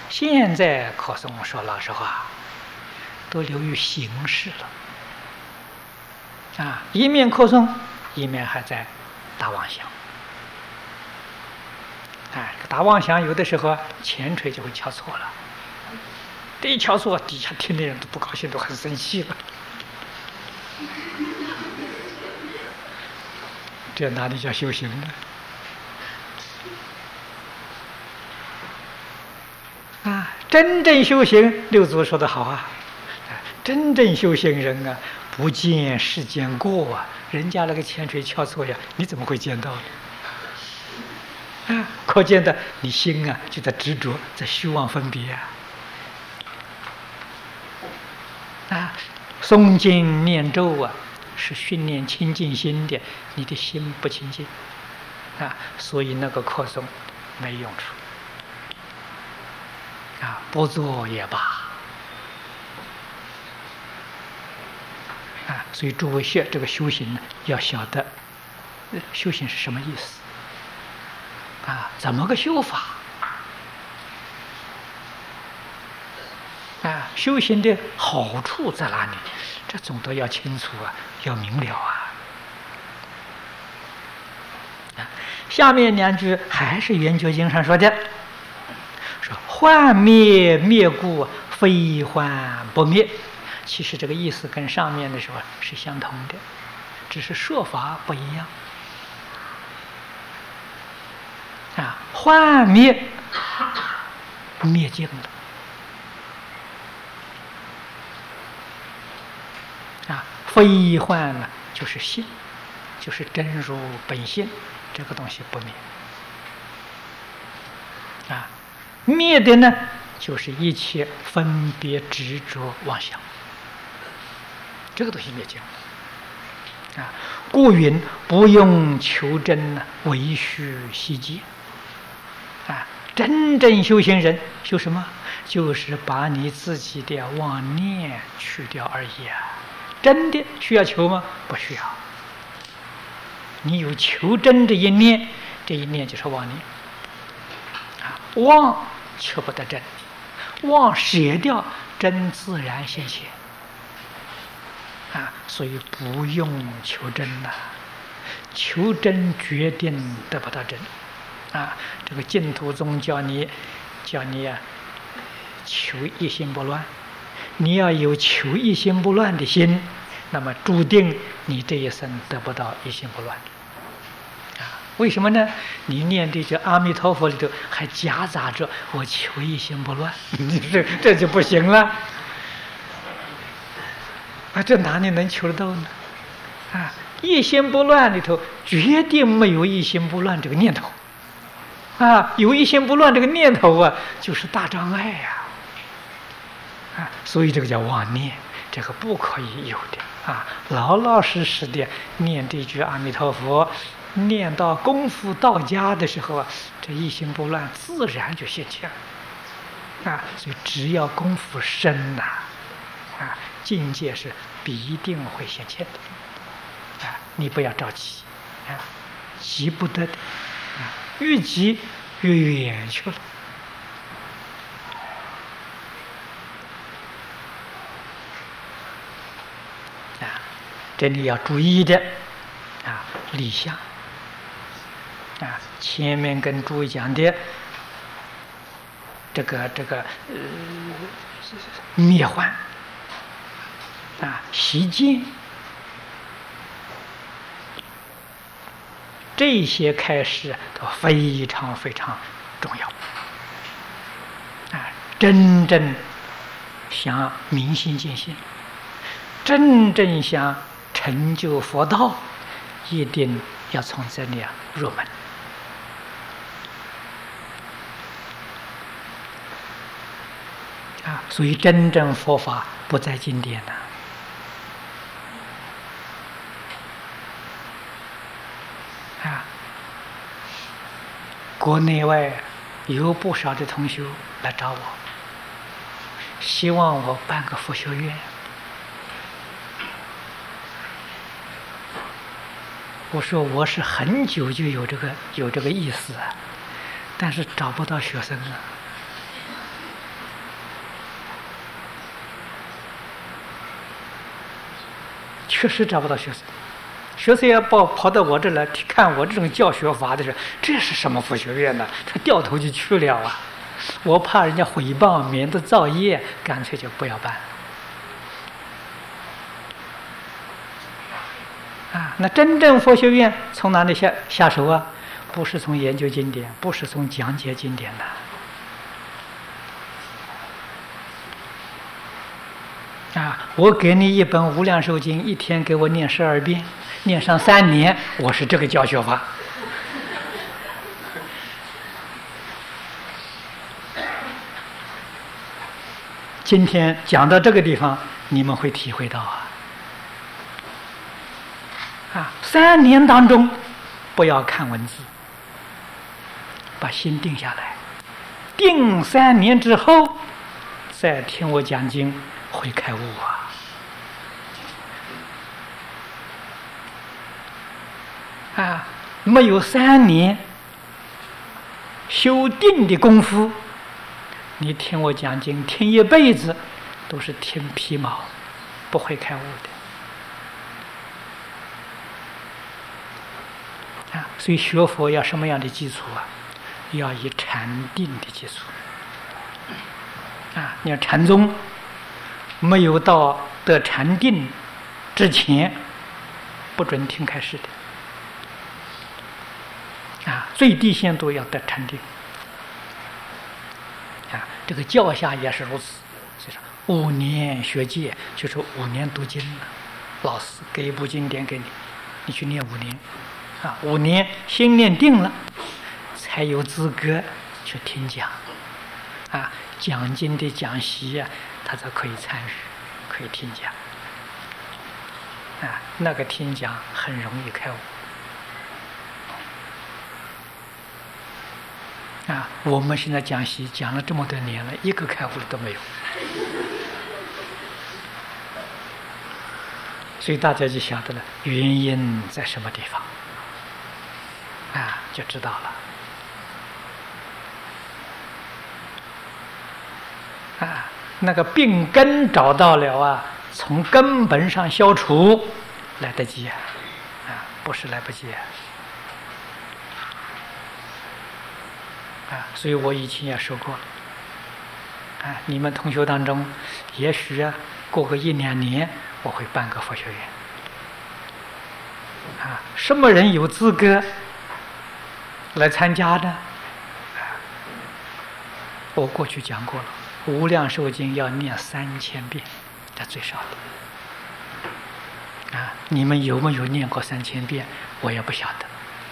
现在课诵说老实话，都流于形式了。一面课诵，一面还在打妄想。打妄想有的时候前锤就会敲错了，这一敲错，底下听的人都不高兴，都很生气了。这哪里叫修行呢？真正修行，六祖说得好啊，真正修行人啊，不见世间过啊，人家那个前锤敲错呀，你怎么会见到呢？可见的你心啊就在执着，在虚妄分别诵经念咒啊，是训练清净心的，你的心不清净所以那个课诵没用处不做也罢所以诸位学这个修行呢，要晓得修行是什么意思怎么个修法修行的好处在哪里？这总都要清楚要明了下面两句还是圆觉经上说的，说幻灭灭故，非幻不灭。其实这个意思跟上面的时候是相同的，只是说法不一样幻灭灭尽了非幻呢，就是性，就是真如本性，这个东西不灭灭的呢，就是一切分别执着妄想，这个东西灭尽了故云不用求真唯须悉见真正修行人修什么？就是把你自己的妄念去掉而已真的需要求吗？不需要。你有求真这一念，这一念就是妄念妄求不得真，妄舍掉，真自然现前所以不用求真求真决定得不到真这个净土宗教你求一心不乱，你要有求一心不乱的心，那么注定你这一生得不到一心不乱为什么呢？你念这句阿弥陀佛里头还夹杂着我求一心不乱这就不行了这哪里能求得到呢一心不乱里头决定没有一心不乱这个念头有一心不乱这个念头就是大障碍所以这个叫妄念，这个不可以有的老老实实的念这句阿弥陀佛，念到功夫到家的时候这一心不乱自然就现前所以只要功夫深境界是必定会现前的你不要着急急不得的越急越远去了这里要注意的理想前面跟诸位讲的这个灭幻习见这些开示都非常非常重要真正想明心见性，真正想成就佛道，一定要从这里入门所以真正佛法不在经典国内外有不少的同学来找我，希望我办个佛学院。我说我是很久就有这个意思但是找不到学生确实找不到学生。学生要跑到我这来看我这种教学法的时候，这是什么佛学院呢？他掉头就去了啊！我怕人家诽谤，免得造业，干脆就不要办。那真正佛学院从哪里下手啊？不是从研究经典，不是从讲解经典的。我给你一本《无量寿经》，一天给我念12遍，念上3年，我是这个教学法。今天讲到这个地方，你们会体会到3年当中，不要看文字，把心定下来，定3年之后，再听我讲经，会开悟没有3年修定的功夫，你听我讲经，听一辈子都是听皮毛，不会开悟的。所以学佛要什么样的基础啊？要以禅定的基础。你看禅宗没有到得禅定之前，不准听开示的。最低限度要得禅定。这个教下也是如此。所以说5年学戒就是5年读经了。老师给一部经典给你，你去念5年。5年心念定了，才有资格去听讲。讲经的讲席他才可以参与，可以听讲。那个听讲很容易开悟。我们现在讲席讲了这么多年了，一个开悟的都没有。所以大家就晓得了原因在什么地方。就知道了。那个病根找到了从根本上消除，来得及不是来不及所以我以前也说过了你们同学当中，也许过个1、2年，我会办个佛学院什么人有资格来参加的？我过去讲过了，《无量寿经》要念3000遍，这最少的。你们有没有念过3000遍？我也不晓得。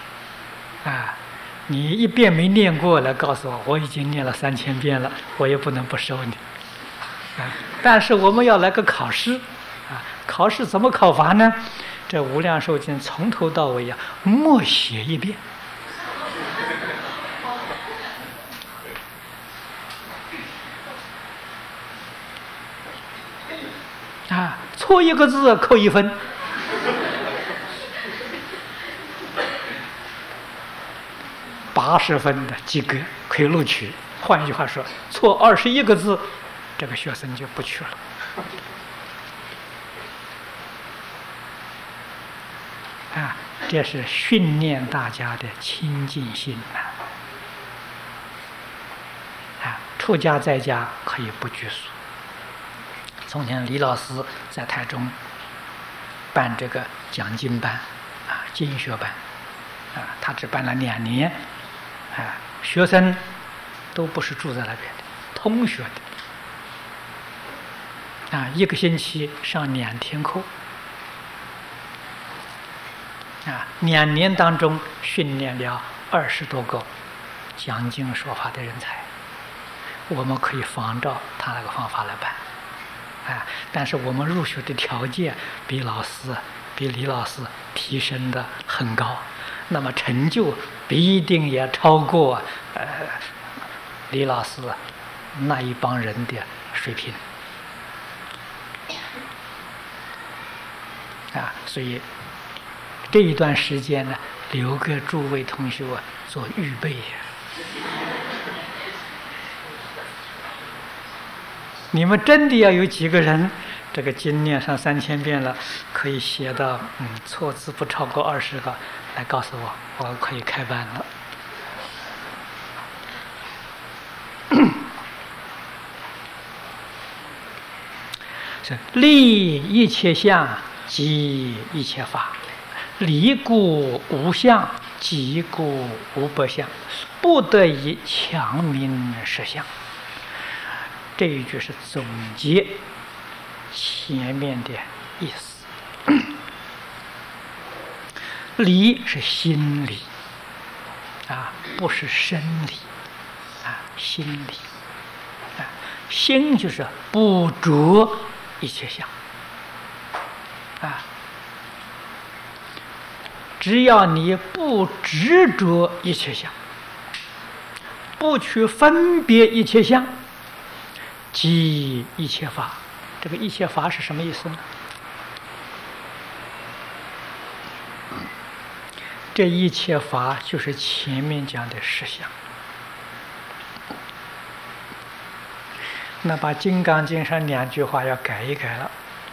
你一遍没念过来告诉我，我已经念了3000遍了，我也不能不收你。但是我们要来个考试考试怎么考法呢？这《无量寿经》从头到尾默写一遍。错一个字扣1分，80分的及格可以录取。换一句话说，错21个字，这个学生就不去了。这是训练大家的清净心出家在家可以不拘束。从前李老师在台中办这个讲经班经学班他只办了2年学生都不是住在那边的，同学的1个星期上2天课2年当中训练了20多个讲经说法的人才，我们可以仿照他那个方法来办但是我们入学的条件比李老师提升的很高，那么成就必定也超过李老师那一帮人的水平所以这一段时间呢，留给诸位同学做预备你们真的要有几个人这个经念上3000遍了，可可以写到错字不超过20个，来告诉我，我可以开班了。是立一切相，即一切法；离故无相，即故无不相，不得以强名实相。这一句是总结前面的意思。理是心理不是生理心理心就是不着一切相只要你不执着一切相，不去分别一切相，即一切法。这个一切法是什么意思呢？这一切法就是前面讲的实相。那把《金刚经》上2句话要改一改了。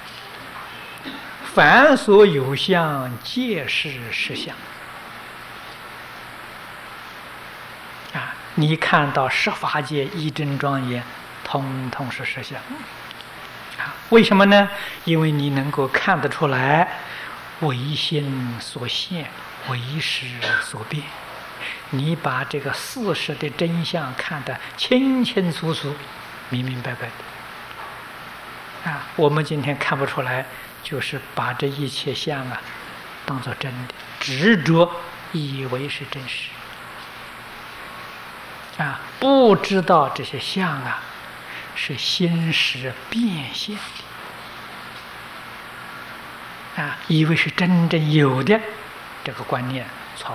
凡所有相，皆是实相。你看到十法界一真庄严，通通是实相。为什么呢？因为你能够看得出来，唯心所现，唯识所变。你把这个事实的真相看得清清楚楚、明明白白的。我们今天看不出来，就是把这一切相当作真的，执着以为是真实。不知道这些相是心识变现的以为是真正有的，这个观念错误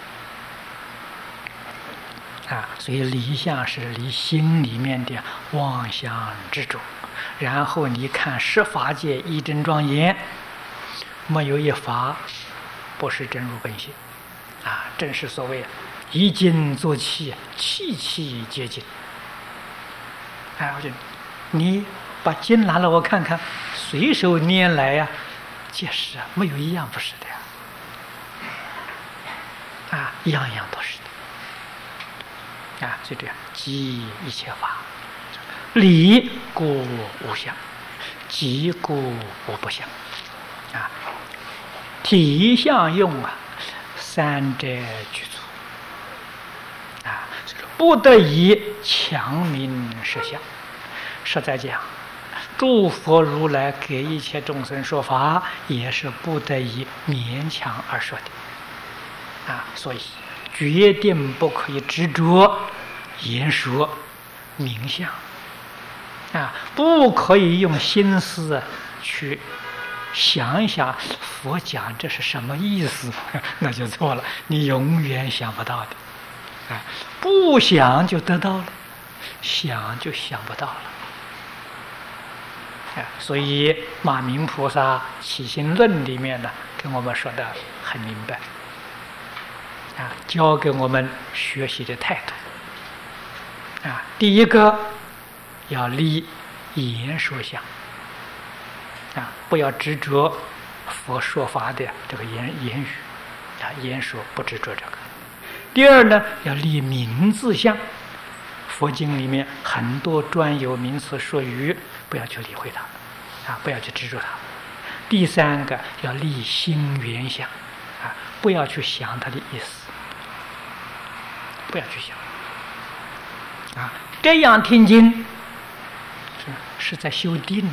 了所以离相是离心里面的妄想执着。然后你看十法界一真庄严，没有一法不是真如本性正是所谓一经作气，气气皆经。我就你把经拿来我看看，随手拈来皆是没有一样不是的样样都是的就这样，即一切法。理故无相，即故无不相体相用三者具足不得以强名实相。实在讲，诸佛如来给一切众生说法，也是不得以勉强而说的所以决定不可以执着言说名相不可以用心思去想一想佛讲这是什么意思，那就错了，你永远想不到的不想就得到了，想就想不到了所以马明菩萨起心论里面跟我们说的很明白教给我们学习的态度第一个要离言说相不要执着佛说法的这个言语言说，不执着这个。第二呢，要离名字相，佛经里面很多专有名词术语，不要去理会它不要去执着它。第三个要立心缘相不要去想它的意思，不要去想这样听经是在修定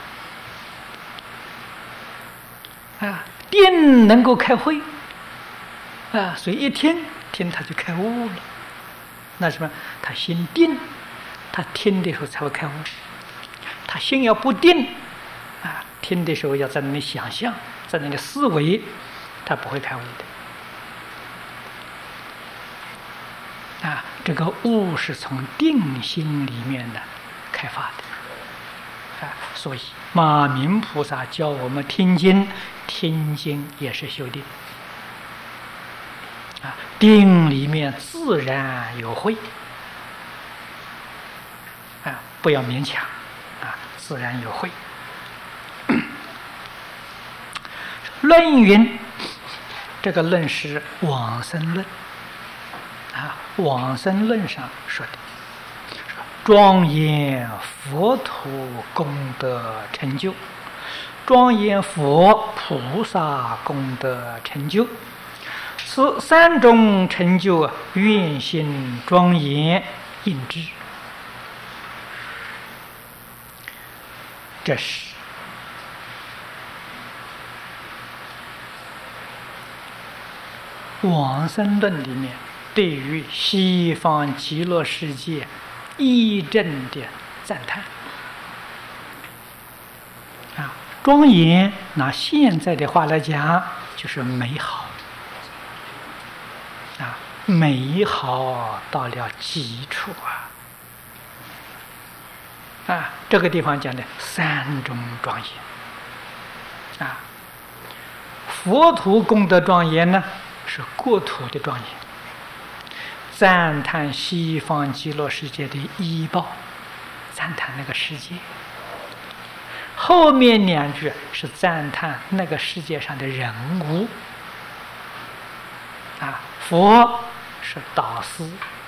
定能够开慧所以一听他就开悟了。那什么？他心定，他听的时候才会开悟。他心要不定听的时候要在那里想象，在那里思维，他不会开悟的这个悟是从定心里面开发的所以马明菩萨教我们听经，听经也是修定定里面自然有慧不要勉强自然有慧论云，这个论是往生论啊，往生论上说的，庄严佛土功德成就，庄严佛菩萨功德成就，此三种成就愿行庄严应知。这是往生论里面对于西方极乐世界义正的赞叹啊，庄严拿现在的话来讲就是美好啊，美好到了极处啊，这个地方讲的三种庄严啊，佛土功德庄严呢是国土的庄严，赞叹西方极乐世界的依报，赞叹那个世界。后面两句是赞叹那个世界上的人物啊，佛是导师，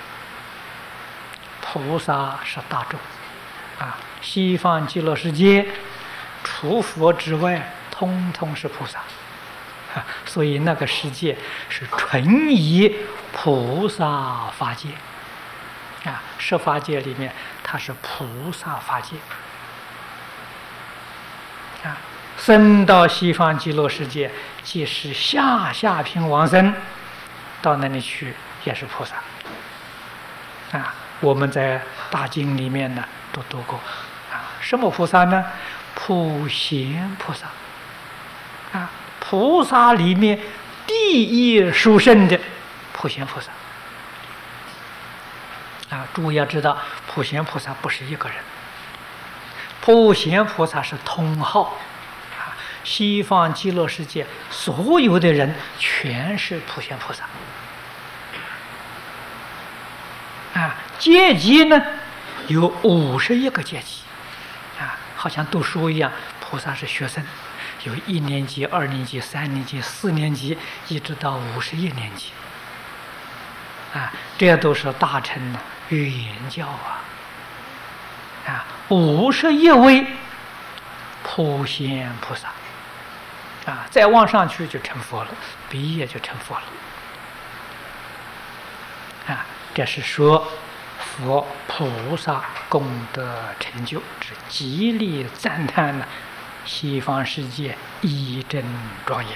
菩萨是大众啊，西方极乐世界除佛之外，通通是菩萨。所以那个世界是纯以菩萨法界啊，十法界里面它是菩萨法界啊。生到西方极乐世界，即是下品往生，到那里去也是菩萨啊。我们在大经里面呢都读过啊，什么菩萨呢？普贤菩萨啊。菩萨里面第一殊胜的普贤菩萨啊，诸位要知道，普贤菩萨不是一个人，普贤菩萨是通号啊，西方极乐世界所有的人全是普贤菩萨啊。阶级呢有51个阶级啊，好像读书一样，菩萨是学生。有1年级、2年级、3年级、4年级，一直到51年级，啊，这都是大乘圆教啊，51位普贤菩萨，啊，再往上去就成佛了，毕业就成佛了，啊，这是说佛菩萨功德成就之极力赞叹呢。西方世界义正庄严，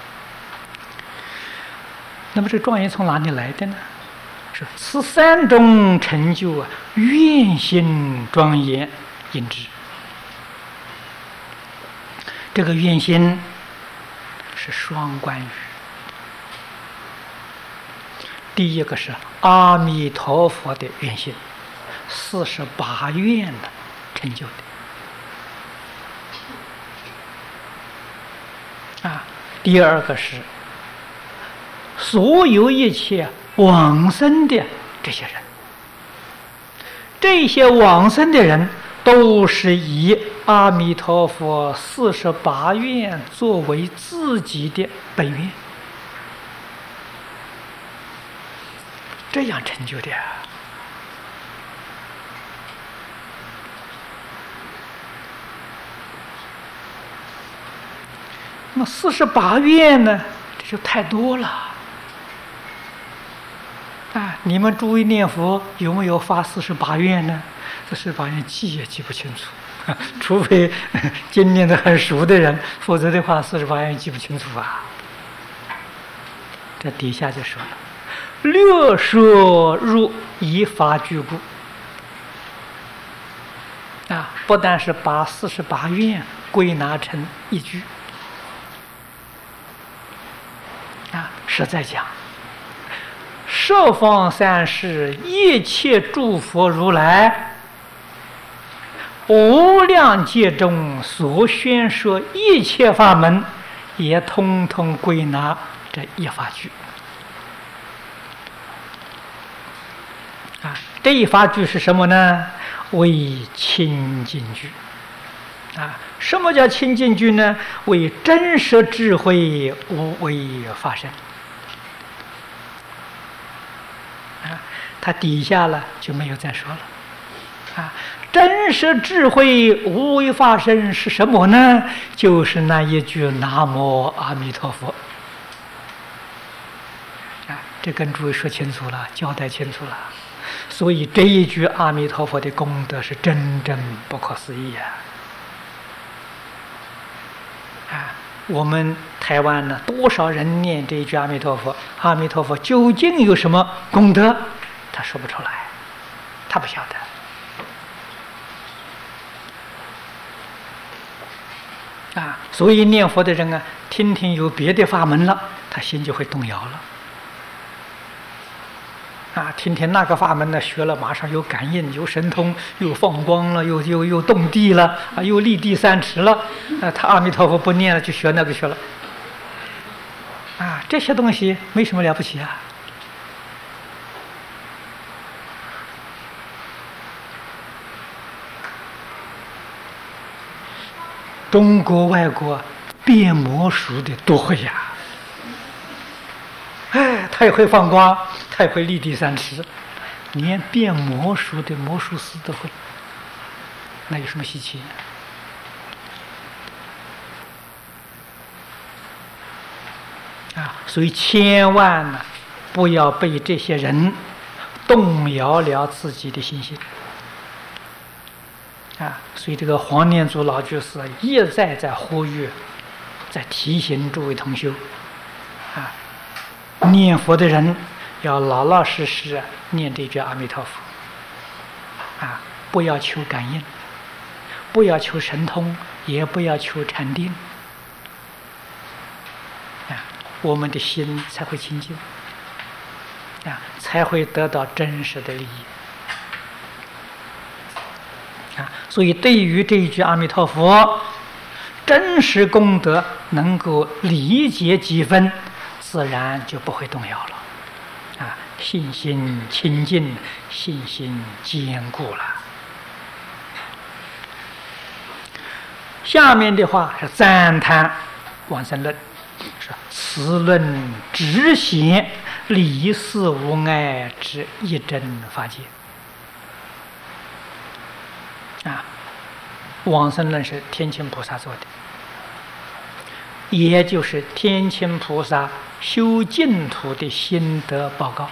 那么这庄严从哪里来的呢？是此三种成就啊，愿行庄严应知。这个愿行是双关语，第一个是阿弥陀佛的愿行，48愿的成就的。啊，第二个是所有一切往生的这些人，这些往生的人都是以阿弥陀佛48愿作为自己的本愿，这样成就的。那么48愿呢，这就太多了啊！你们诸位念佛有没有发48愿呢？这48愿记也记不清楚，除非经念得很熟的人，否则的话48愿记不清楚啊。这底下就说了，略说入以法具故啊，不但是把48愿归纳成一句。实在讲，十方三世一切诸佛如来，无量劫中所宣说一切法门，也通通归纳这一法句啊。这一法句是什么呢？为清净句什么叫清净句呢？为真实智慧无为发生。它底下了就没有再说了。真实智慧无为发生是什么呢？就是那一句南无阿弥陀佛。这跟诸位说清楚了，交代清楚了。所以这一句阿弥陀佛的功德是真正不可思议我们台湾呢，多少人念这一句阿弥陀佛？阿弥陀佛究竟有什么功德？他说不出来，他不晓得。所以念佛的人听听有别的法门了，他心就会动摇了。听听那个法门呢，学了马上有感应，有神通，又放光了，又动地了，又立地三尺了。他阿弥陀佛不念了，就学那个去了。这些东西没什么了不起中国外国变魔术的都会他也会放光，他也会立地三尺，连变魔术的魔术师都会，那有什么稀奇所以千万不要被这些人动摇了自己的信心所以这个黄念祖老居士一再在呼吁，在提醒诸位同修念佛的人要老老实实念这句阿弥陀佛不要求感应，不要求神通，也不要求禅定我们的心才会清净才会得到真实的利益所以对于这一句阿弥陀佛真实功德能够理解几分，自然就不会动摇了信心清净，信心坚固了。下面的话是赞叹往生论，是此论直显离世无碍之一真法界往生论是天亲菩萨做的，也就是天亲菩萨修净土的心得报告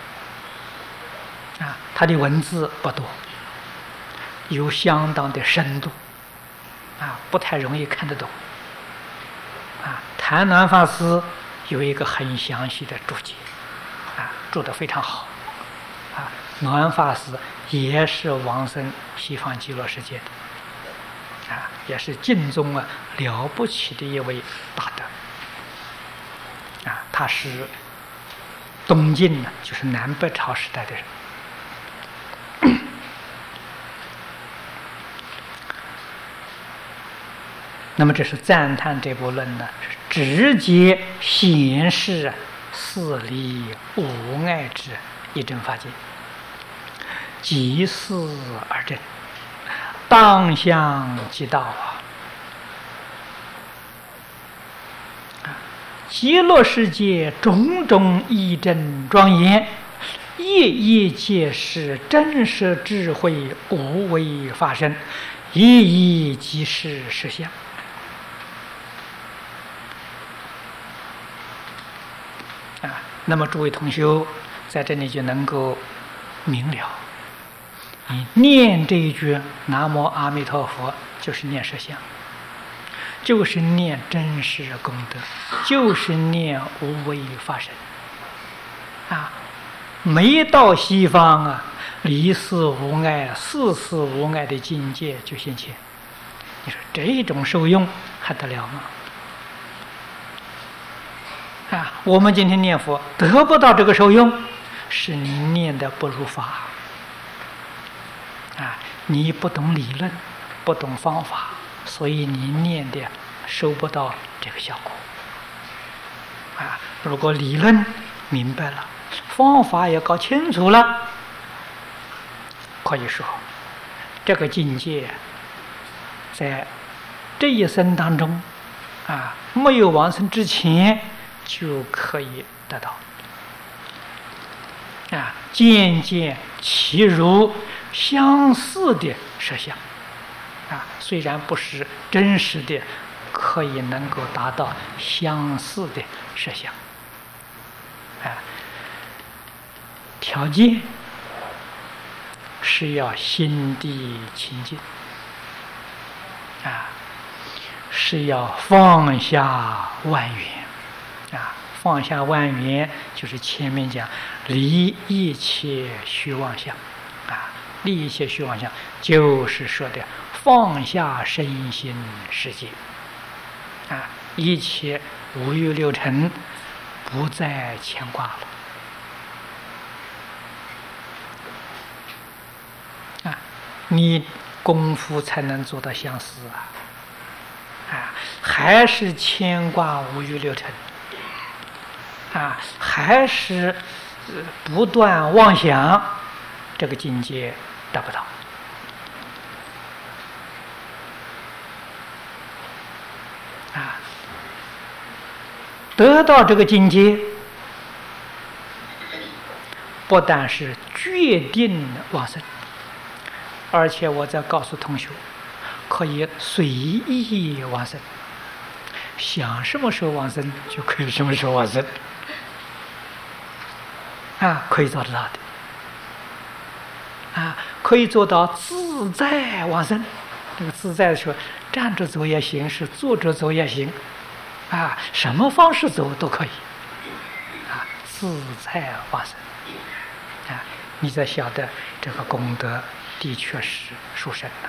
他的文字不多，有相当的深度不太容易看得懂谭鸾法师有一个很详细的注解注得非常好鸾法师也是往生西方极乐世界的也是净宗了不起的一位大德他是东晋就是南北朝时代的人那么这是赞叹这部论呢，直接显示四离无碍之一真法界，即事而证，当相即道极乐世界种种义正庄严，夜夜皆是真实智慧无为发生，一一即是实相那么诸位同修在这里就能够明了，念这一句南无阿弥陀佛就是念实相，就是念真实功德，就是念无为发生没到西方离世无碍、世事无碍的境界就现前，你说这种受用还得了吗？我们今天念佛得不到这个受用，是你念的不如法你不懂理论，不懂方法，所以你念的收不到这个效果如果理论明白了，方法也搞清楚了，可以说这个境界在这一生当中，没有往生之前就可以得到。渐渐其如相似的实相，虽然不是真实的，可以能够达到相似的实相。条件是要心地清净，是要放下万缘，放下万缘就是前面讲离一切虚妄相，离一切虚妄相就是说的放下身心世界，一切五欲六尘不再牵挂了。你功夫才能做到相似还是牵挂五欲六尘，还是不断妄想，这个境界达不到。得到这个境界，不但是决定往生，而且我再告诉同学，可以随意往生，想什么时候往生就可以什么时候往生，可以做得到的，可以做到自在往生。这个自在的时候，站着走也行，是坐着走也行，什么方式走都可以，自在往生。你才晓得这个功德的确是殊胜的，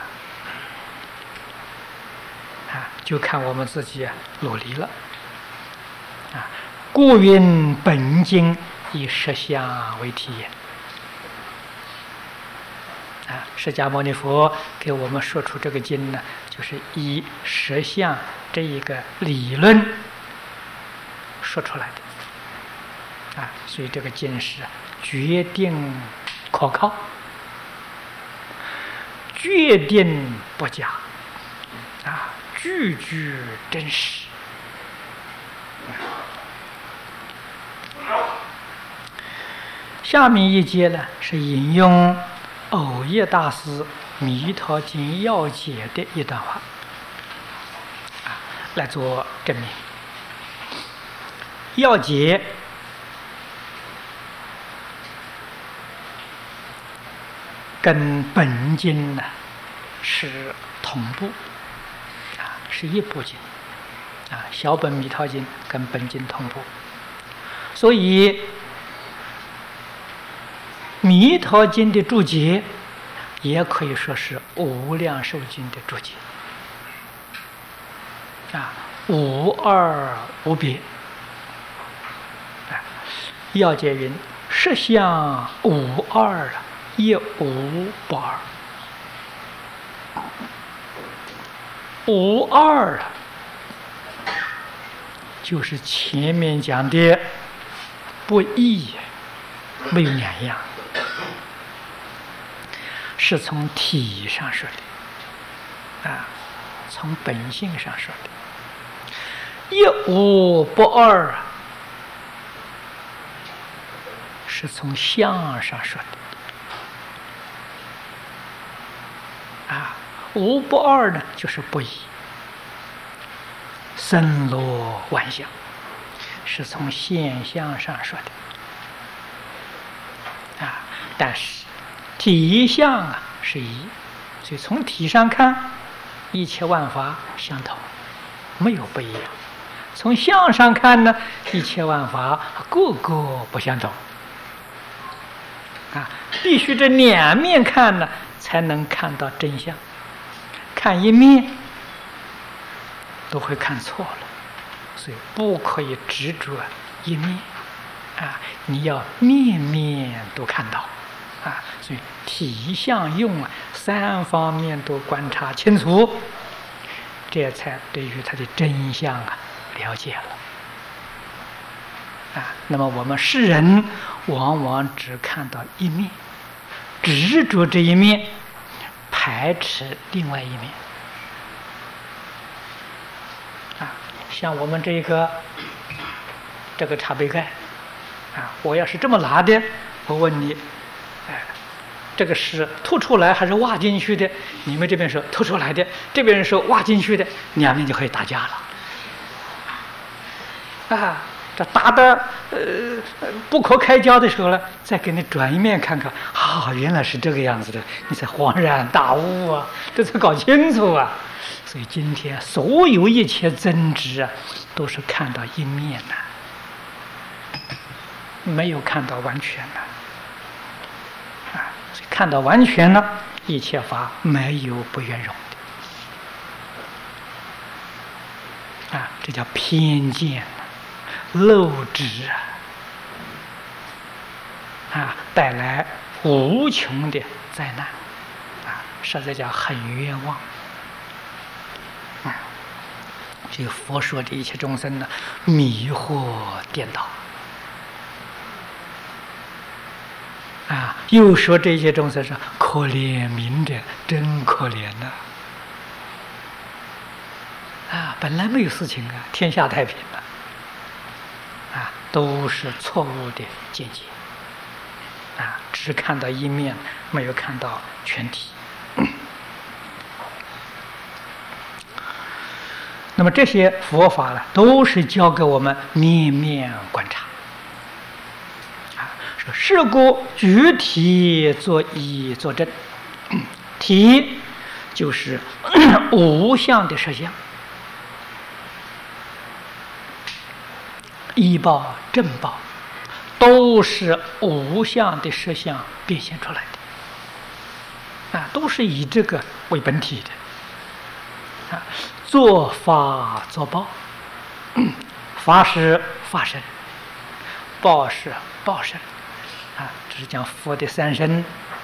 就看我们自己努力了。故云本经以实相为体验。释迦牟尼佛给我们说出这个经呢，就是以实相这一个理论说出来的。所以这个经是决定可靠，决定不假，句句真实。下面一节呢，是引用藕益大师《弥陀经要解》的一段话，来做证明。要解跟本经呢是同步，是一部经，小本弥陀经跟本经同步，所以弥陀经的注解也可以说是无量寿经的注解，无二无别。要解云：实相无二，亦无不二。无二就是前面讲的不异，没有两样，是从体上说的，从本性上说的。亦无不二，是从相上说的。无不二呢，就是不异，森罗万象，是从现象上说的。但是体相是一，所以从体上看，一切万法相同，没有不一样。从相上看呢，一切万法个个不相同。必须这两面看呢，才能看到真相。看一面都会看错了，所以不可以执着一面，你要面面都看到，所以体相用三方面都观察清楚，这才对于它的真相了解了。那么我们世人往往只看到一面，执着这一面，排斥另外一面。 像我们这个茶杯盖，我要是这么拿的，我问你，这个是吐出来还是挖进去的？你们这边说吐出来的，这边人说挖进去的，两边就可以打架了。这打的不可开交的时候呢，再给你转一面看看，原来是这个样子的，你才恍然大悟啊，这才搞清楚啊。所以今天所有一切争执都是看到一面没有看到完全所以看到完全了，一切法没有不圆融的这叫偏见漏执带来无穷的灾难实在叫很冤枉这个佛说的一切众生呢，迷惑颠倒又说这些众生是可怜悯者，真可怜本来没有事情天下太平了都是错误的见解只看到一面，没有看到全体。那么这些佛法呢，都是教给我们面面观察说是故举体作意作证，体就是无相的实相，依报正报都是无相的实相变现出来的都是以这个为本体的作法作报，法是法身，报是报身这是讲佛的三身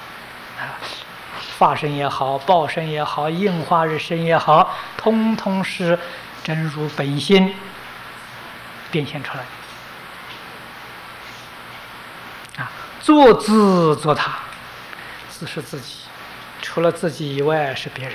法身也好，报身也好，应化日身也好，通通是真如本心变现出来的作自作他，自是自己，除了自己以外是别人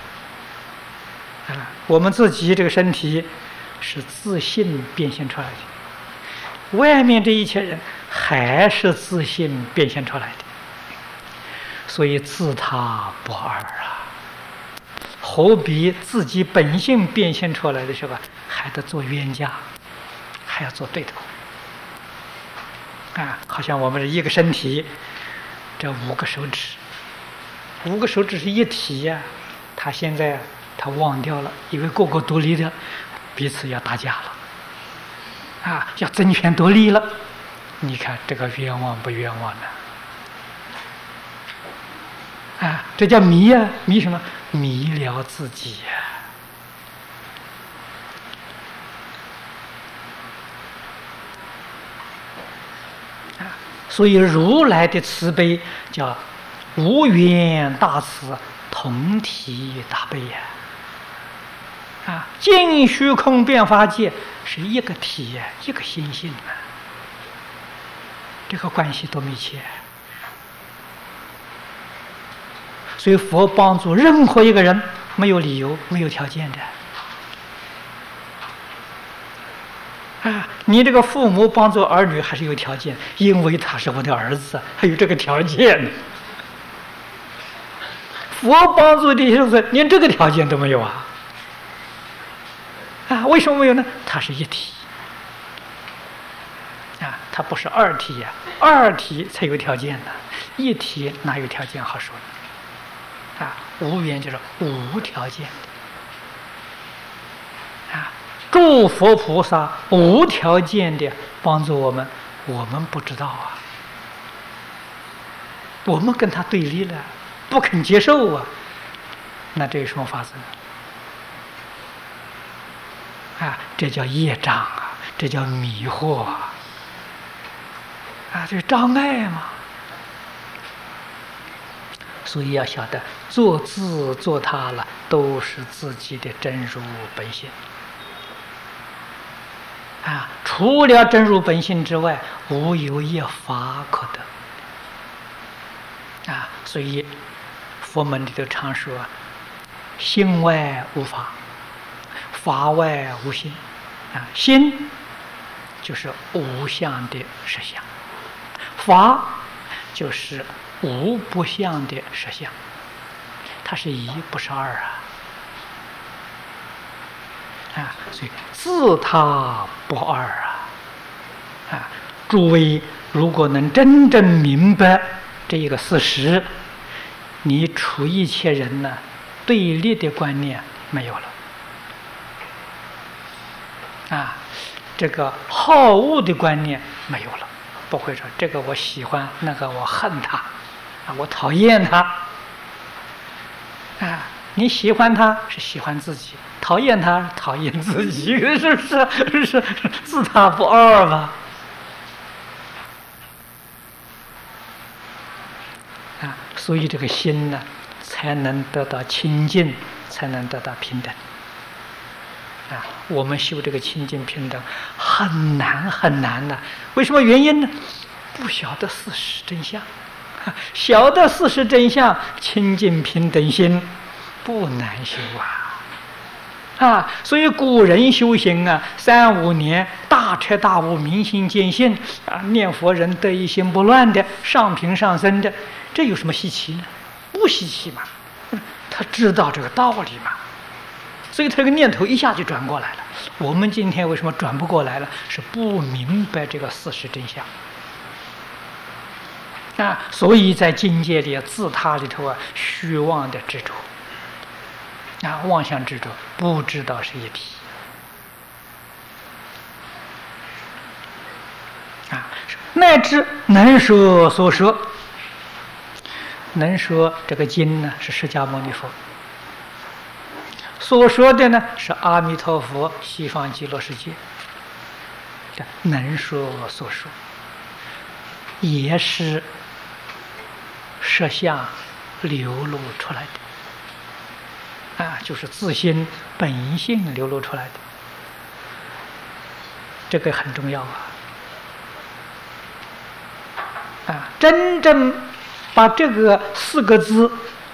我们自己这个身体是自信变现出来的，外面这一切人还是自信变现出来的，所以自他不二何必自己本性变现出来的时候还得做冤家，还要做对头好像我们这一个身体，这5个手指，5个手指是一体他现在他忘掉了，以为个个独立的，彼此要打架了要争权夺利了。你看这个冤枉不冤枉呢这叫迷迷什么？迷了自己所以如来的慈悲叫无缘大慈，同体大悲尽虚空变法界是一个体一个心性这个关系多密切。所以佛帮助任何一个人没有理由没有条件的你这个父母帮助儿女还是有条件，因为他是我的儿子，还有这个条件。佛帮助这些人连这个条件都没有为什么没有呢？它是一体它不是二体二体才有条件的，一体哪有条件好说的无缘就是无条件的诸佛菩萨无条件的帮助我们，我们不知道我们跟他对立了，不肯接受那这有什么法子这叫业障这叫迷惑这是障碍嘛。所以要晓得做自做他了，都是自己的真如本性除了真如本性之外，无有一法可得所以佛门里头常说心外无法，法外无心心就是无相的实相，法就是无不相的实相，它是一，不是二所以自他不二诸位如果能真正明白这一个事实，你处一切人呢，对立的观念没有了这个好恶的观念没有了，不会说这个我喜欢，那个我恨他我讨厌他你喜欢他是喜欢自己，讨厌他讨厌自己，是不是？是自他不二嘛所以这个心呢，才能得到清净，才能得到平等我们修这个清净平等很难很难的，为什么原因呢？不晓得事实真相，晓得事实真相，清净平等心不难修所以古人修行3、5年大彻大悟，明心见性念佛人得一心不乱的，上品上升的，这有什么稀奇呢？不稀奇嘛，他知道这个道理嘛，所以他这个念头一下就转过来了。我们今天为什么转不过来了？是不明白这个事实真相所以在境界里自他里头虚妄的执着妄想执着，不知道是一体乃至能说所说，能说这个经呢是释迦牟尼佛所说的呢，是阿弥陀佛西方极乐世界的能说所说，也是实相流露出来的就是自心本性流露出来的，这个很重要真正把这个4个字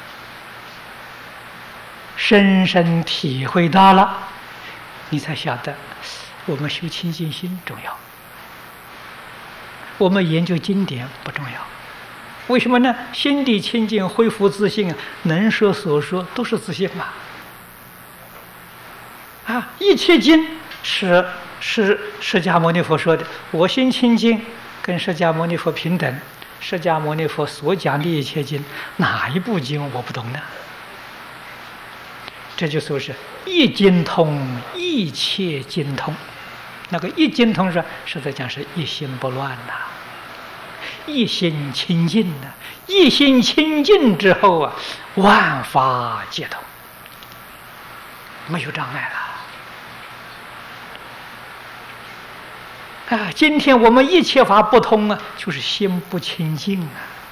深深体会到了，你才晓得我们修清净心重要，我们研究经典不重要。为什么呢？心地清净，恢复自信能说所说都是自信一切经是释迦牟尼佛说的，我心清净跟释迦牟尼佛平等，释迦牟尼佛所讲的一切经，哪一部经我不懂呢？这就说是一经通，一切经通。那个一经通是在讲是一心不乱一心清净一心清净之后万法皆通，没有障碍了今天我们一切法不通就是心不清净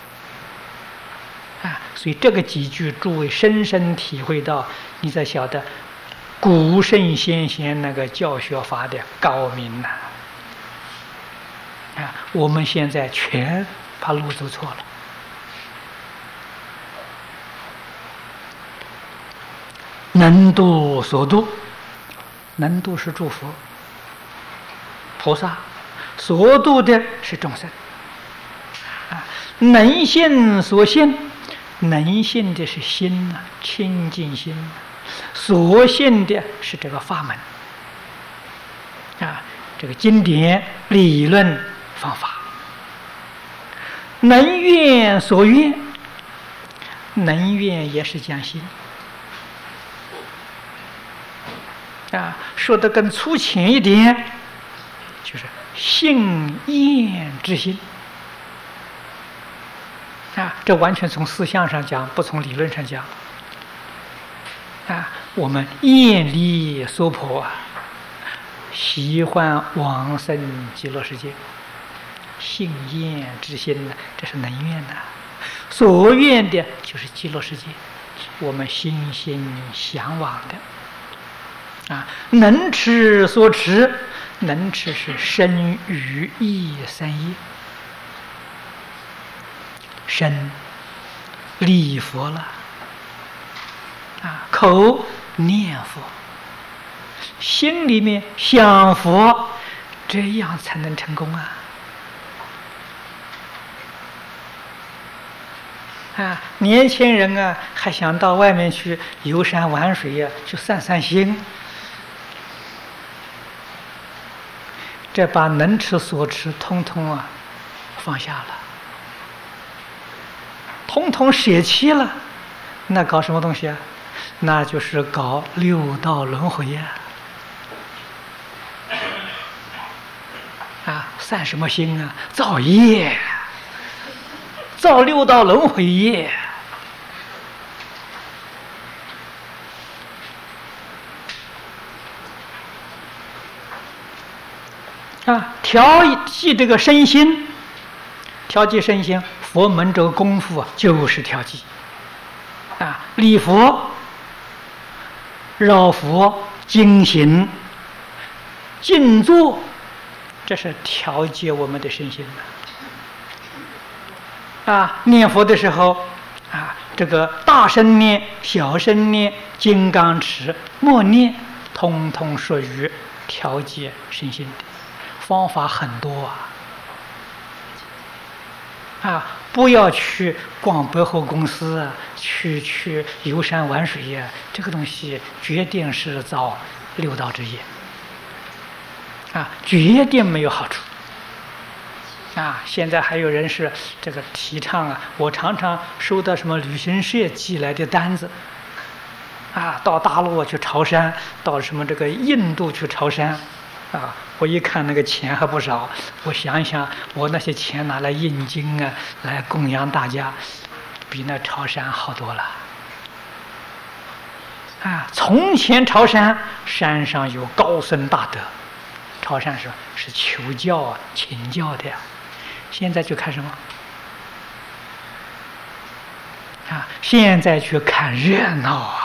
所以这个几句诸位深深体会到，你才晓得古圣先贤那个教学法的高明我们现在全把路走错了。能度所度，能度是诸佛菩萨，所度的是众生能现所现，能现的是心清净心，所现的是这个法门这个经典理论方法。能愿所愿，能愿也是讲心说得更粗浅一点，就是信愿之心这完全从思想上讲，不从理论上讲我们愿力所迫喜欢往生极乐世界，信愿之心这是能愿所愿的就是极乐世界，我们心心向往的能持所持，能持是身语意三业，身礼佛了口念佛， 心里面想佛，这样才能成功啊！啊，年轻人啊，还想到外面去游山玩水呀，去散散心。这把能持所持通通啊放下了，通通舍弃了，那搞什么东西啊？那就是搞六道轮回呀！啊，散什么心啊？造业，造六道轮回业。啊，调剂这个身心，调剂身心，佛门这个功夫啊，就是调剂。啊，礼佛、绕佛、经行、静坐，这是调节我们的身心的。啊，念佛的时候，啊，这个大声念、小声念、金刚持、默念，通通属于调节身心的。方法很多啊！不要去逛百货公司啊，去游山玩水呀，这个东西决定是造六道之业啊，决定没有好处啊！现在还有人是这个提倡啊，我常常收到什么旅行社寄来的单子啊，到大陆去朝山，到什么这个印度去朝山。啊！我一看那个钱还不少，我想一想，我那些钱拿来印经啊，来供养大家，比那朝山好多了。啊！从前朝山，山上有高僧大德，朝山是求教啊、请教的呀。现在去看什么？啊！现在去看热闹啊！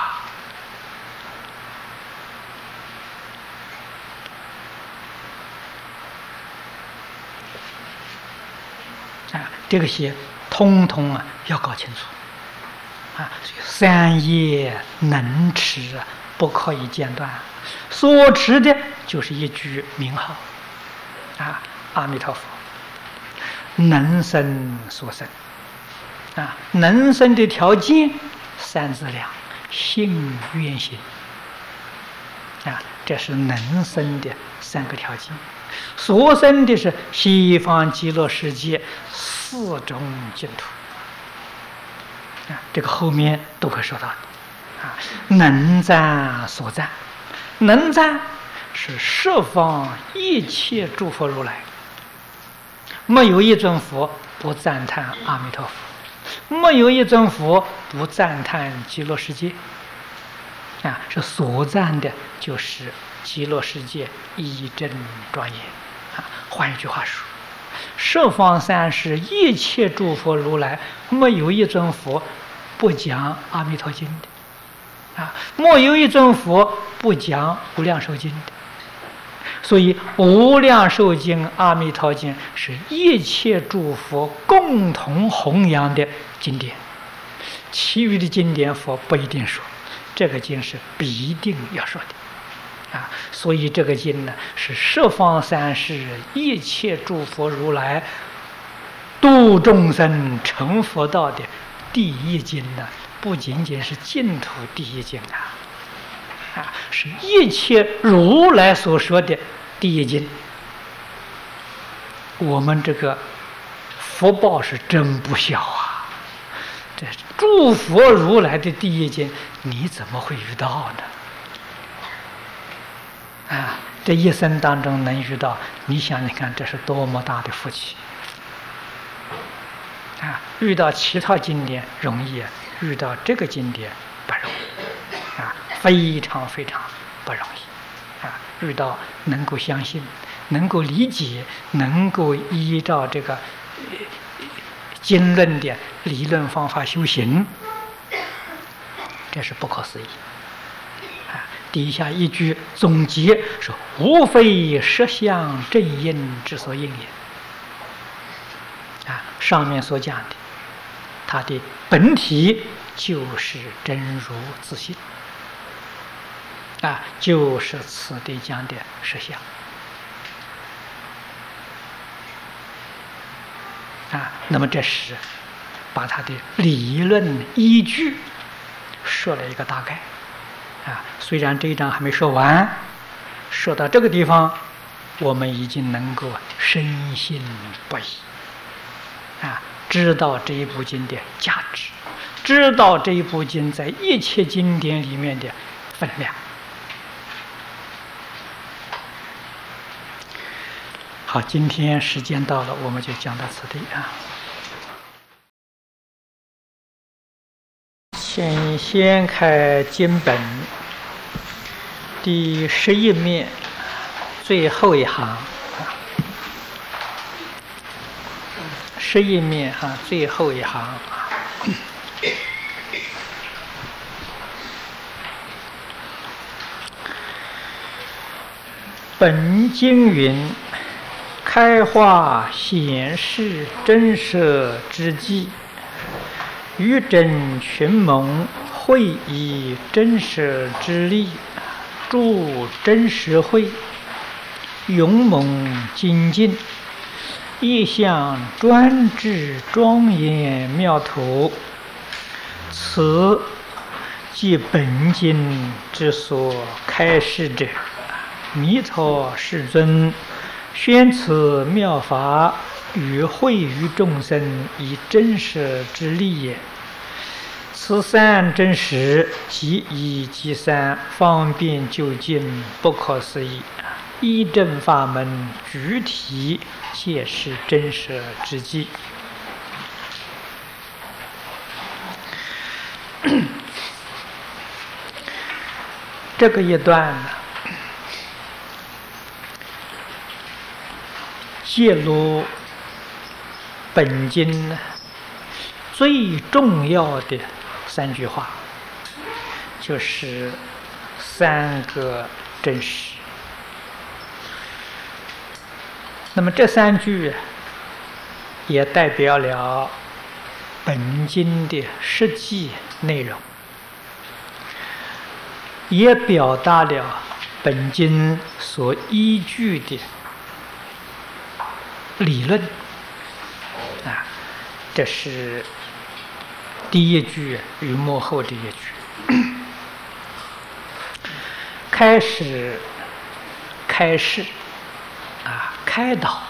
这个些通通啊要搞清楚啊！三业能持啊，不可以间断。所持的就是一句名号啊，阿弥陀佛。能生所生啊，能生的条件三资粮：信、愿、行啊，这是能生的三个条件。所生的是西方极乐世界四种净土啊，这个后面都会说到的啊。能赞所赞，能赞是十方一切诸佛如来，没有一尊佛不赞叹阿弥陀佛，没有一尊佛不赞叹极乐世界啊。是所赞的就是极乐世界一真庄严啊。换一句话说，十方三世一切诸佛如来，没有一尊佛不讲阿弥陀经的啊，没有一尊佛不讲无量寿经的。所以无量寿经、阿弥陀经是一切诸佛共同弘扬的经典，其余的经典佛不一定说，这个经是必定要说的。啊，所以这个经呢，是十方三世一切诸佛如来度众生成佛道的第一经呢，不仅仅是净土第一经啊，是一切如来所说的第一经。我们这个福报是真不小啊！这诸佛如来的第一经，你怎么会遇到呢？啊，这一生当中能遇到，你想想看，这是多么大的福气啊！遇到其他经典容易，遇到这个经典不容易啊，非常非常不容易啊！遇到能够相信、能够理解、能够依照这个经论的理论方法修行，这是不可思议。底下一句总结说：“无非实相正因之所应也。”啊，上面所讲的，它的本体就是真如自性。 就是此地讲的实相那么这是把它的理论依据说了一个大概虽然这一章还没说完，说到这个地方，我们已经能够深信不疑知道这一部经的价值，知道这一部经在一切经典里面的分量。好，今天时间到了，我们就讲到此地先开经本第11面最后一行，11面最后一行。本经云：开化显示真实之际，于真群蒙会以真实之力，助真实会，勇猛精进，一向专制庄严妙图。此即本经之所开示者。弥陀世尊宣此妙法，与会于众生以真实之力也。此三真实，即一即三，方便究竟，不可思议。依正法门，具体解释真实之际。这个一段呢，揭露本经最重要的3句话，就是3个真实。那么这3句也代表了本经的实际内容，也表达了本经所依据的理论这是第一句与幕后的一句。开始开示开导，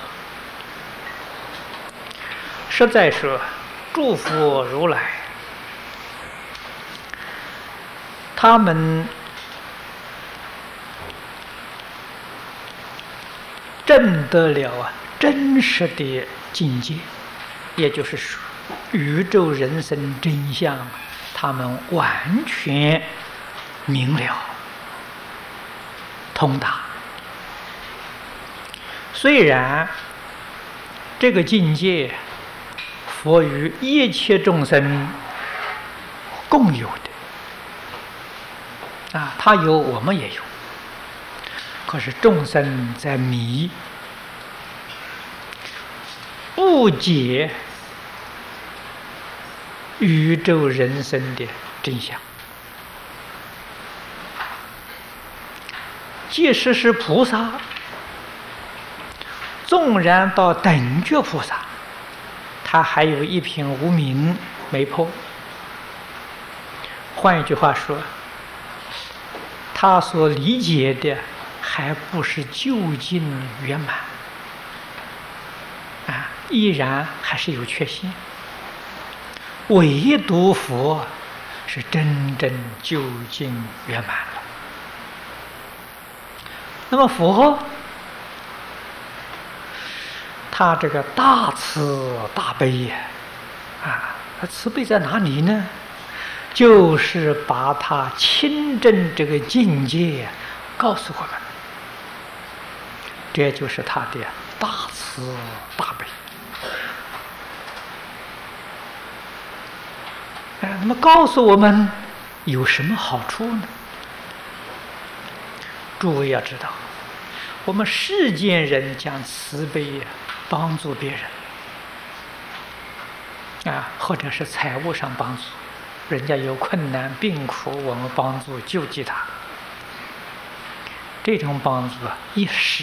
实在说祝福如来，他们证得了真实的境界，也就是说宇宙人生真相他们完全明了通达。虽然这个境界佛与一切众生共有的他有我们也有，可是众生在迷误解宇宙人生的真相。即使是菩萨，纵然到等觉菩萨，他还有一品无明没破。换一句话说，他所理解的还不是究竟圆满依然还是有缺陷。唯独佛是真正究竟圆满了。那么佛他这个大慈大悲他慈悲在哪里呢？就是把他亲证这个境界告诉我们，这就是他的大慈大悲。那么告诉我们有什么好处呢？诸位要知道，我们世间人讲慈悲帮助别人或者是财务上帮助人家，有困难病苦，我们帮助救济他。 这种帮助一时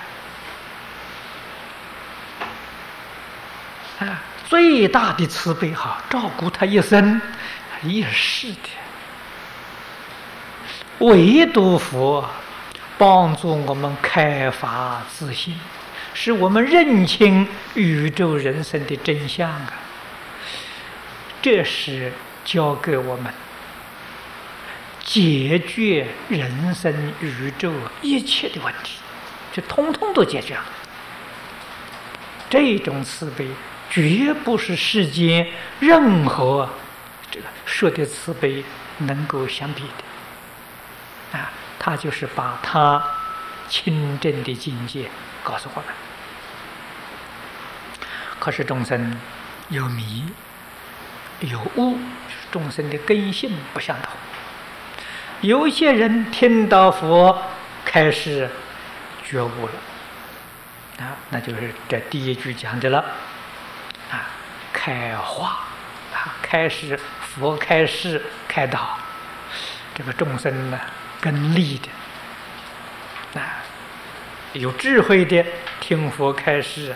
的最大的慈悲照顾他一生，一时的。唯独佛帮助我们开发自信，使我们认清宇宙人生的真相这是教给我们解决人生宇宙一切的问题，就通通都解决了。这种慈悲绝不是世间任何说的慈悲能够相比的他就是把他清正的境界告诉我们。可是众生有迷有悟，众生的根性不相同。有些人听到佛开始觉悟了那就是这第一句讲的了开化开始佛开示开导，这个众生呢根利的有智慧的听佛开示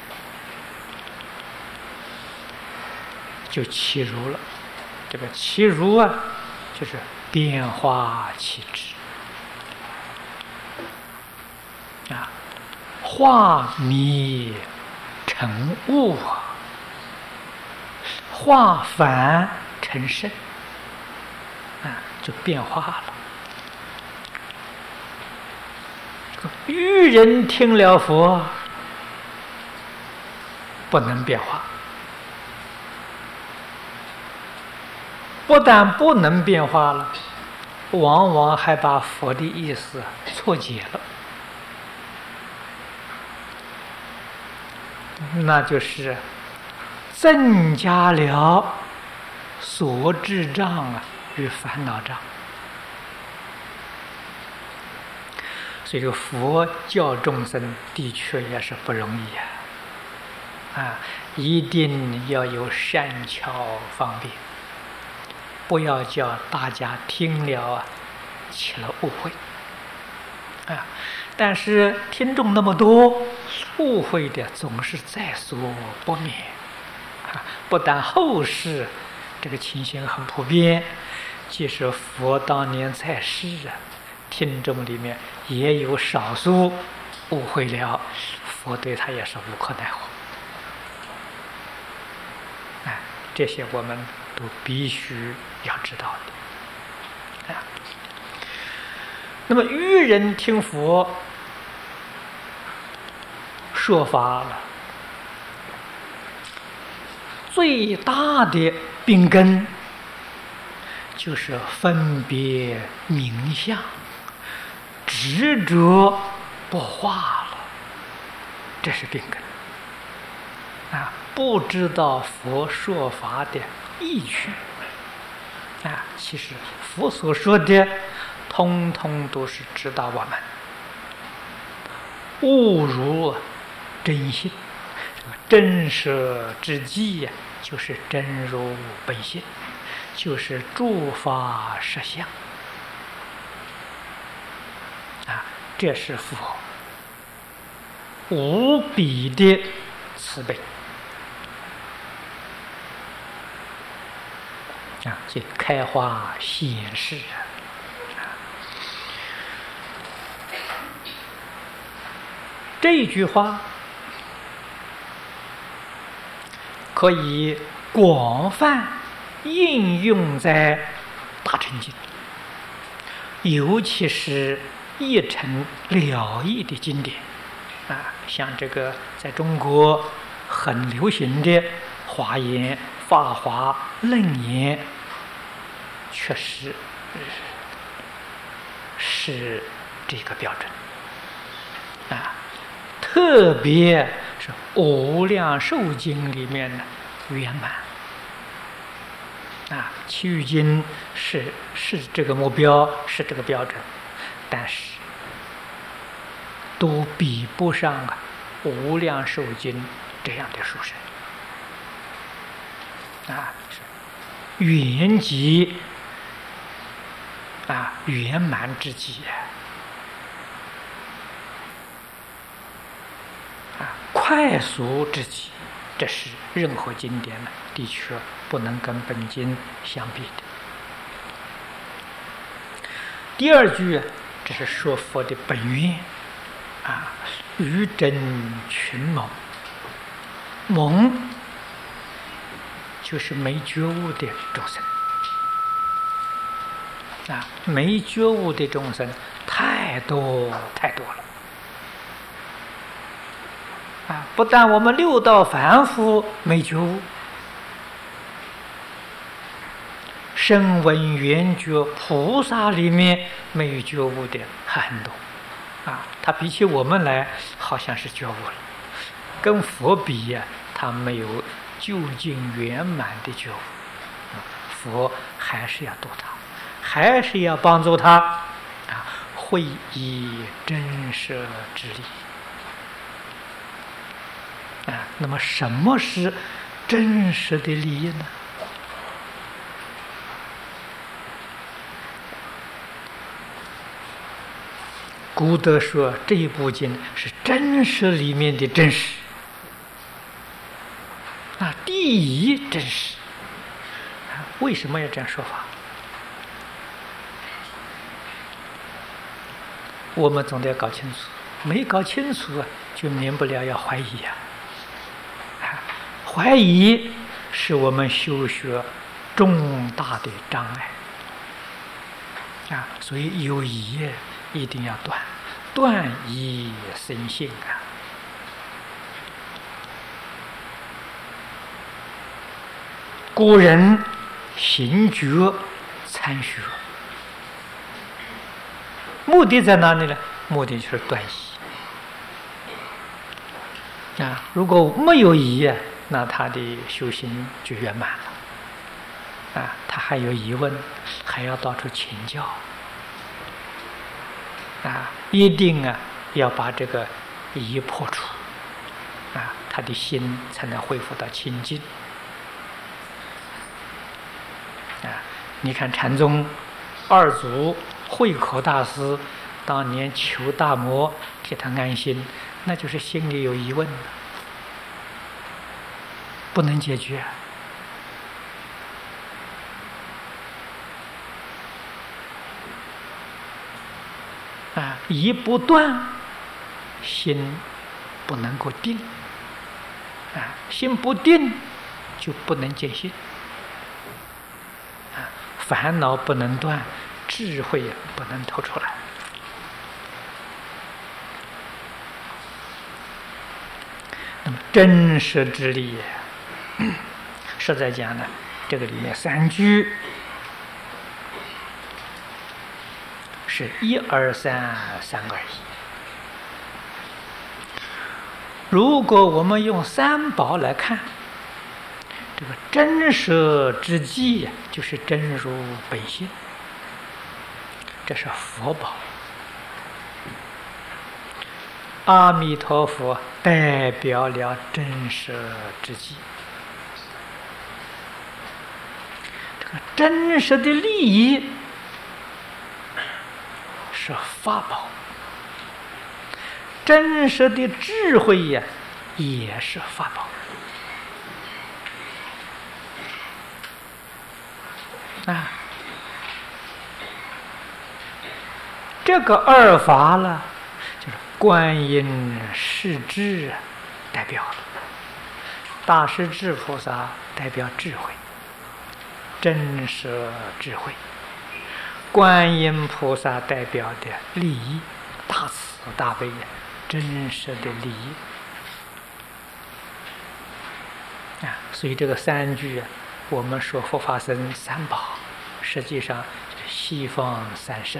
就契入了。这个契入就是变化气质化迷成悟化凡成圣就变化了。愚人听了佛不能变化，不但不能变化了，往往还把佛的意思错解了，那就是增加了所知障与烦恼障。所以说佛教众生的确也是不容易一定要有善巧方便，不要叫大家听了起了误会但是听众那么多，误会的总是在所不免不但后世这个情形很普遍，即使佛当年在世听众里面也有少数误会了，佛对他也是无可奈何这些我们都必须要知道的那么愚人听佛说法了，最大的病根就是分别名相，执着不化了，这是病根不知道佛说法的意趣其实佛所说的通通都是指导我们悟入真心。真舍之际就是真如本性，就是诸法实相这是佛无比的慈悲这开花显示这一句话可以广泛应用在大乘经，尤其是一尘了义的经典像这个在中国很流行的华严、法华、楞严，确实是这个标准特别是无量寿经里面的圆满其余经是这个目标，是这个标准，但是都比不上无量寿经这样的殊胜圆寂圆满之极快速之极，这是任何经典呢，的确不能跟本经相比的。第二句这是说佛的本愿啊，愚真群蒙，蒙就是没觉悟的众生啊，没觉悟的众生太多太多了啊！不但我们六道凡夫没觉悟，声闻缘觉菩萨里面没有觉悟的还很多啊！他比起我们来，好像是觉悟了，跟佛比呀，他没有究竟圆满的觉悟。佛还是要度他，还是要帮助他啊，会以真实之力啊。那么，什么是真实的利益呢？古德说这一部经是真实里面的真实啊，第一真实。为什么要这样说法？我们总得搞清楚，没搞清楚啊，就免不了要怀疑呀。怀疑是我们修学重大的障碍啊，所以有疑一定要断，断疑生信啊。古人行觉参学，目的在哪里呢？目的就是断疑啊。如果没有疑，那他的修行就圆满了啊。他还有疑问，还要到处请教啊，一定啊要把这个疑破除啊，他的心才能恢复到清净啊。你看禅宗二祖慧可大师当年求大摩给他安心，那就是心里有疑问，不能解决啊，疑不断，心不能够定啊，心不定就不能见性啊，烦恼不能断，智慧也不能透出来。那么真实之理，实在讲呢，这个里面三句是一二三，三二一。如果我们用三宝来看，这个真实之际就是真如本性，这是佛宝。阿弥陀佛代表了真实之际，这个真实的利益是法宝，真实的智慧呀，也是法宝啊。这个二法了，就是观音世智代表了，大势至菩萨代表智慧，真实智慧。观音菩萨代表的利益，大慈大悲，真实的利益啊。所以这个三句我们说佛法僧三宝，实际上就是西方三圣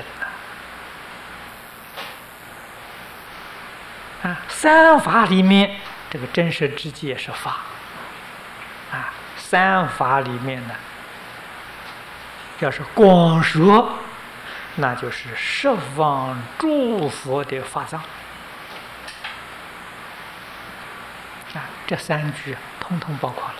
啊。三法里面，这个真实之际也是法啊。三法里面呢，要是广说，那就是十方诸佛的法藏啊。这三句通通包括了。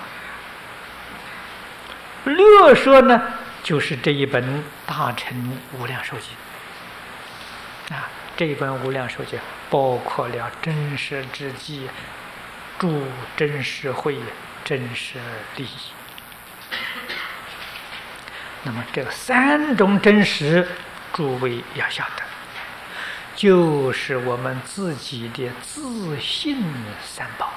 略说呢，就是这一本大乘无量寿经啊。 这一本《无量寿经》包括了真实之际、助真实慧、真实利益。那么这三种真实，诸位要晓得，就是我们自己的自信三宝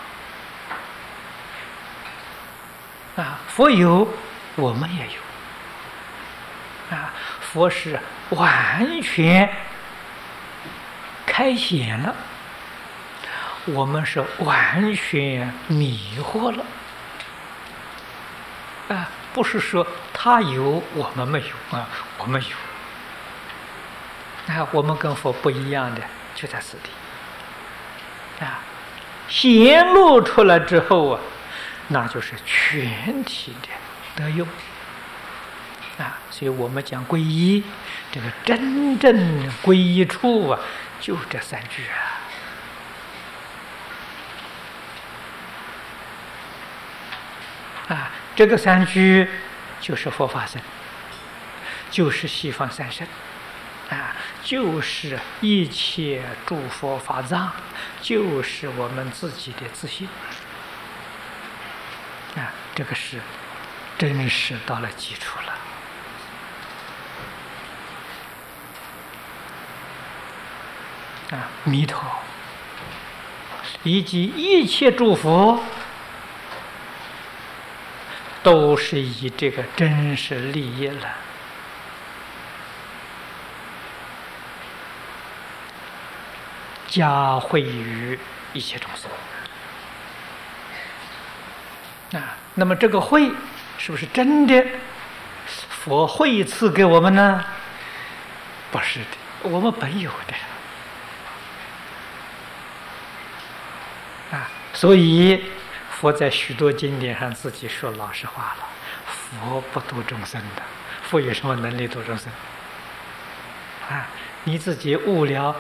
啊！佛有，我们也有啊！佛是完全开显了，我们是完全迷惑了啊！不是说他有我们没有啊，我们有啊，我们跟佛不一样的就在此地啊，显露出来之后啊，那就是全体的得用啊。所以我们讲皈依，这个真正皈依处啊，就这三句啊。这个三句就是佛法僧，就是西方三圣啊，就是一切诸佛法藏，就是我们自己的自信啊，这个是真实到了基础了啊。弥陀以及一切诸佛都是以这个真实利益了加惠于一切众生啊。那么这个惠是不是真的佛惠赐给我们呢？不是的，我们本有的啊。所以佛在许多经典上自己说老实话了，佛不度众生的，佛有什么能力度众生啊？你自己悟了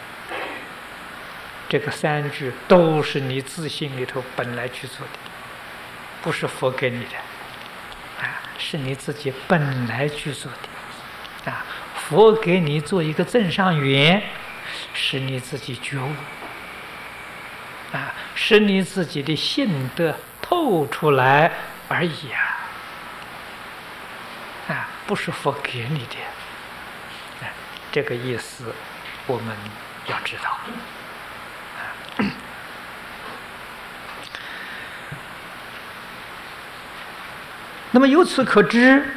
这个三句，都是你自信里头本来去做的，不是佛给你的啊，是你自己本来去做的啊。佛给你做一个正上缘，使你自己觉悟啊，使你自己的性德透出来而已啊，不是佛给你的，这个意思我们要知道。那么由此可知，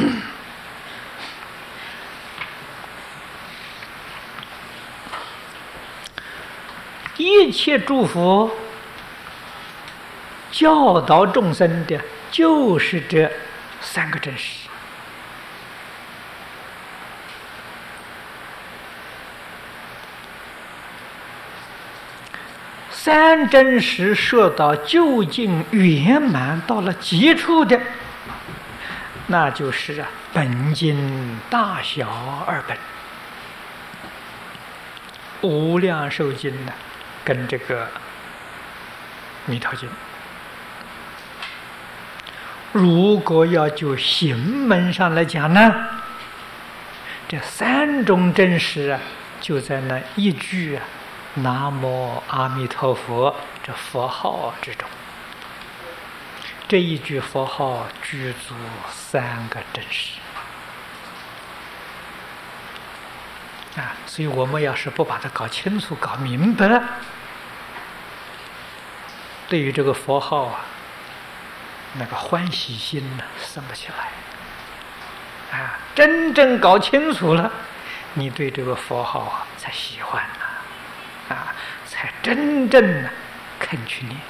一切诸佛教导众生的，就是这三个真实。三真实说到究竟圆满到了极处的，那就是本经大小二本，无量寿经呢，跟这个弥陀经，如果要就行门上来讲呢，这三种真实啊，就在那一句啊，南无阿弥陀佛这佛号之中。这一句佛号具足三个真实啊，所以我们要是不把它搞清楚、搞明白，对于这个佛号啊，那个欢喜心呢，生不起来啊。真正搞清楚了，你对这个佛号啊才喜欢啊，才真正的肯去念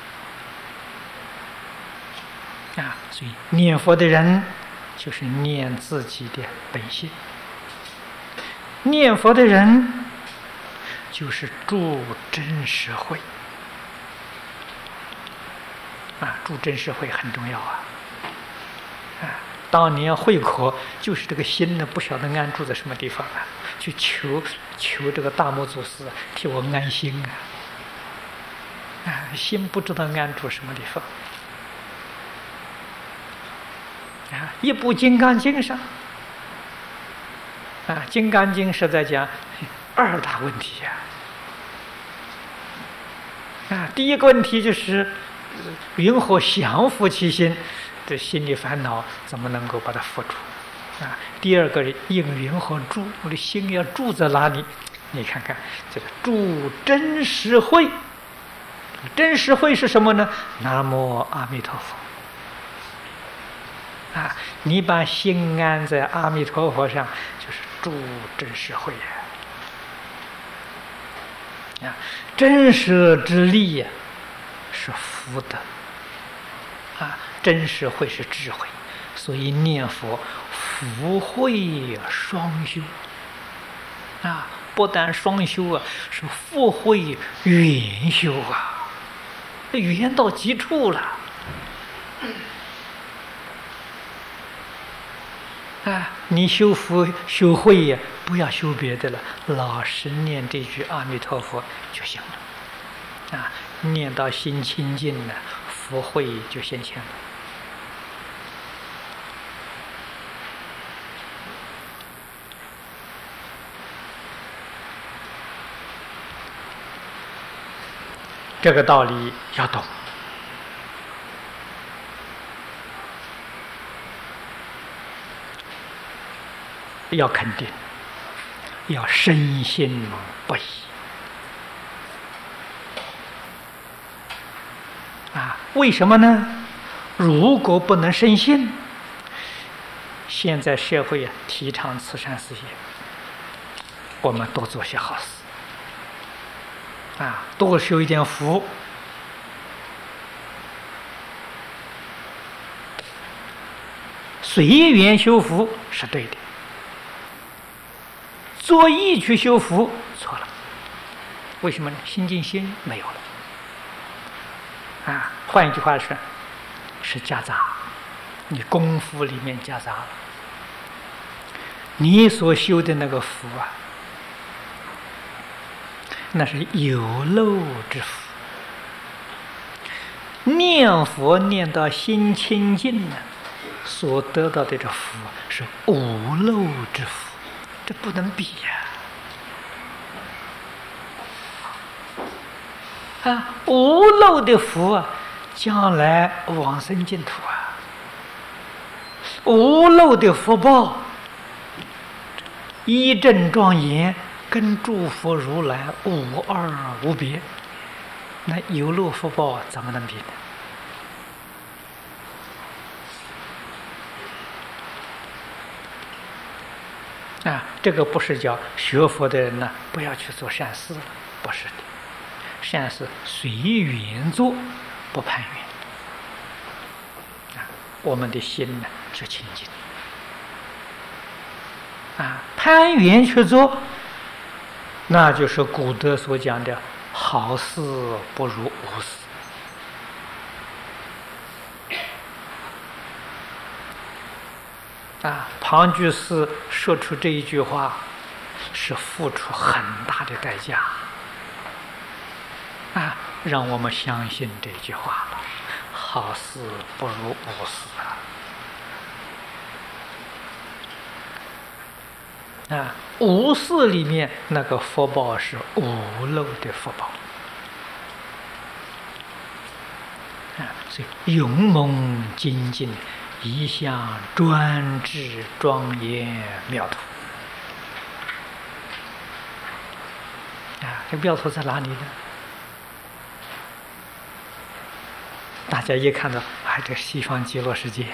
啊。所以念佛的人就是念自己的本性，念佛的人就是住真实慧啊，住真实慧很重要啊。当年慧可就是这个心呢，不晓得安住在什么地方啊，去求这个大摩祖师替我安心心不知道安住什么地方啊。一部《金刚经》上啊，《金刚经》是在讲二大问题呀！第一个问题就是云何降伏其心？这心理烦恼怎么能够把它伏住？第二个应云何住？我的心要住在哪里？你看看，这个住真实慧。真实慧是什么呢？南无阿弥陀佛。你把心安在阿弥陀佛上，就是住真实慧呀。真实之力呀，是福德。真实慧是智慧，所以念佛福慧双修。不但双修啊，是福慧圆修啊，圆到极处了。你修福修慧呀，不要修别的了，老实念这句阿弥陀佛就行了。念到心清净了，福慧就现前了。这个道理要懂。要肯定，要深信不疑。为什么呢？如果不能深信，现在社会提倡慈善事业，我们多做些好事，多修一点福。随缘修福是对的，作意去修福错了。为什么呢？心净心没有了。换一句话说，是夹杂，你功夫里面夹杂了。你所修的那个福那是有漏之福。念佛念到心清净所得到的这福是无漏之福，这不能比无漏的福将来往生净土无漏的福报一正庄严，跟诸佛如来无二无别，那有漏福报怎么能比呢？这个不是叫学佛的人呢不要去做善事了，不是的。善事随缘做，不攀缘。我们的心呢就清净。攀缘去做，那就是古德所讲的好事不如无事。庞居士说出这一句话，是付出很大的代价让我们相信这句话了。好事不如无事无事里面那个福报是无漏的福报所以勇猛精进，一向专制庄严妙土这妙土在哪里呢？大家一看到这个西方极乐世界，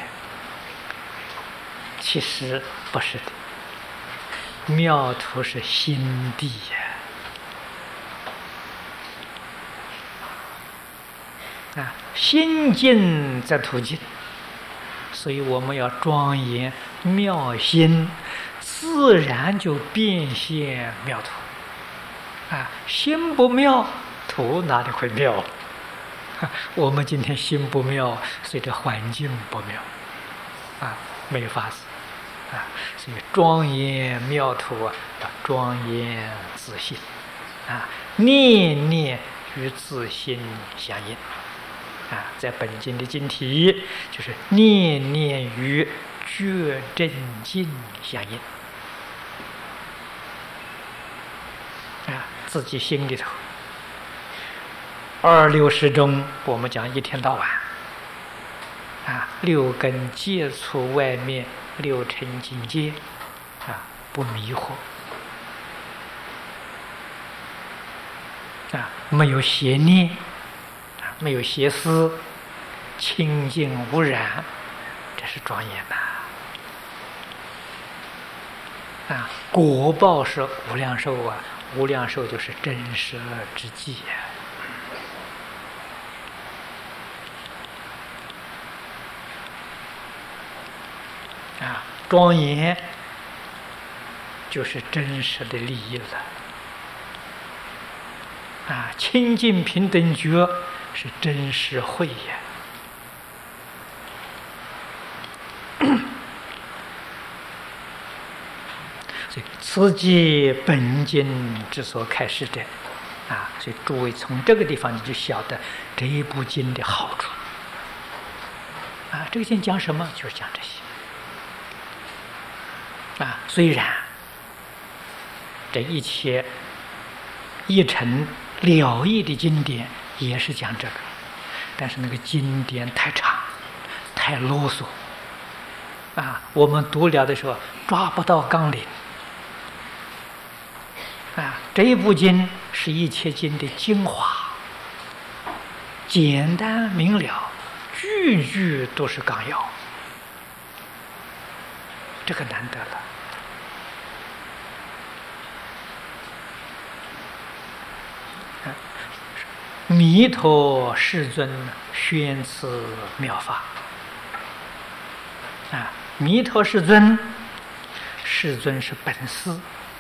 其实不是的，妙土是心地心净则土净，所以我们要庄严妙心，自然就变现妙土心不妙，土哪里会妙？我们今天心不妙，所以这环境不妙没法子所以庄严妙土要庄严自信念念与自心相应在本经的经题就是念念与觉真境相应自己心里头。二六时中，我们讲一天到晚，六根接触外面六尘境界，不迷惑，没有邪念，没有邪思，清净无染，这是庄严呐！果报是无量寿啊，无量寿就是真实之际庄严就是真实的利益了清净平等觉是真实慧呀。所以此即本经之所开示的所以诸位从这个地方你就晓得这一部经的好处这个经讲什么？就是讲这些虽然这一切一尘了义的经典也是讲这个，但是那个经典太长太啰嗦我们读了的时候抓不到纲领这一部经是一切经的精华，简单明了，句句都是纲要，这个难得了弥陀世尊宣此妙法弥陀世尊，世尊是本师